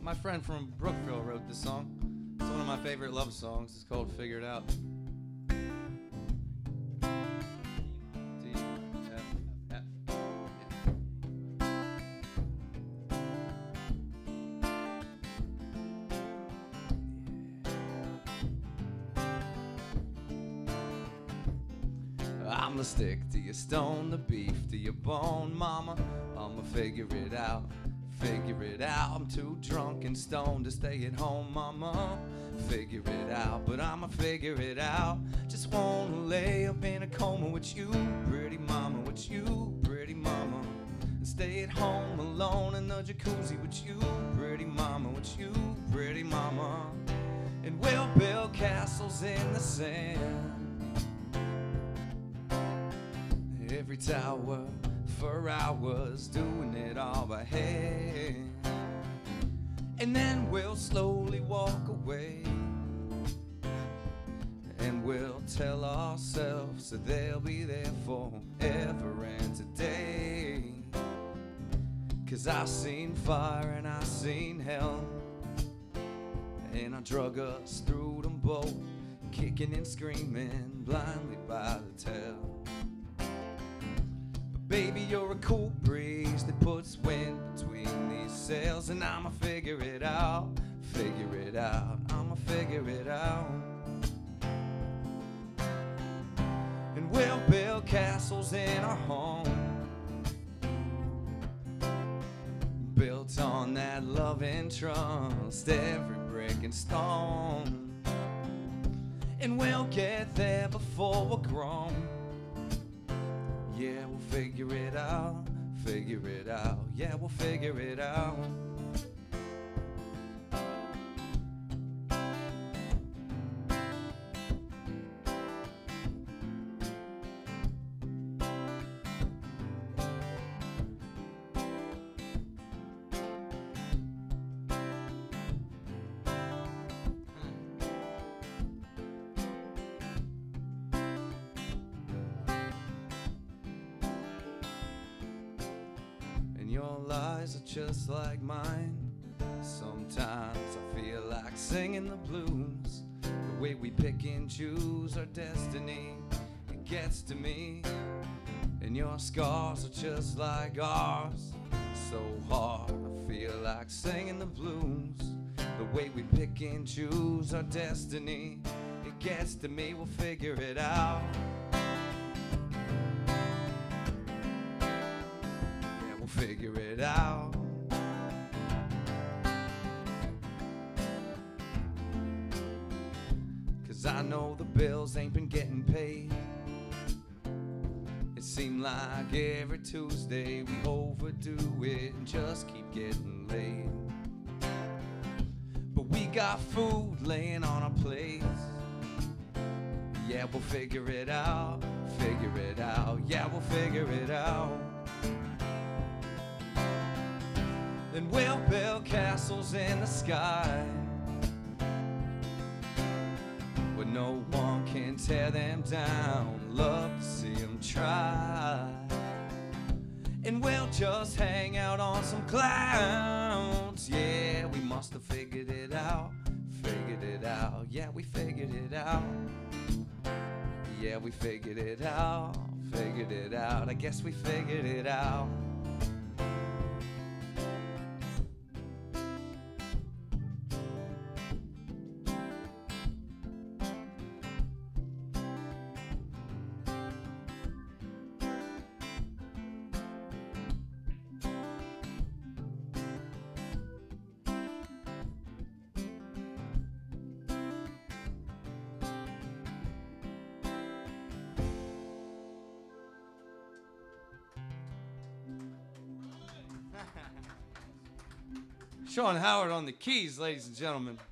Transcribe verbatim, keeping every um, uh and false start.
my friend from Brookville wrote this song. It's one of my favorite love songs. It's called Figure It Out. D, F, F, yeah. I'm the stick to your stone, the beef to your bone, mama. I'ma figure it out. Figure it out, I'm too drunk and stoned to stay at home, mama. Figure it out, but I'ma figure it out. Just wanna lay up in a coma with you, pretty mama, with you, pretty mama. And stay at home alone in the jacuzzi with you, pretty mama, with you, pretty mama. And we'll build castles in the sand. Every tower for hours, doing it all by hand. And then we'll slowly walk away, and we'll tell ourselves that they'll be there forever and today. Cause I've seen fire and I've seen hell, and I drug us through them both, kicking and screaming blindly by the tail. Baby, you're a cool breeze that puts wind between these sails, and I'ma figure it out, figure it out, I'ma figure it out. And we'll build castles in our home, built on that love and trust, every brick and stone. And we'll get there before we're grown. Yeah, we'll figure it out, figure it out, yeah, we'll figure it out. Your lies are just like mine. Sometimes I feel like singing the blues. The way we pick and choose our destiny, it gets to me. And your scars are just like ours, so hard I feel like singing the blues. The way we pick and choose our destiny, it gets to me. We'll figure it out. Figure it out. Cause I know the bills ain't been getting paid. It seemed like every Tuesday we overdo it and just keep getting late. But we got food laying on our plates. Yeah, we'll figure it out, figure it out, yeah, we'll figure it out. Then we'll build castles in the sky, where no one can tear them down. Love to see them try. And we'll just hang out on some clouds. Yeah, we must have figured it out, figured it out. Yeah, we figured it out. Yeah, we figured it out, figured it out. I guess we figured it out. Sean Howard on the keys, ladies and gentlemen.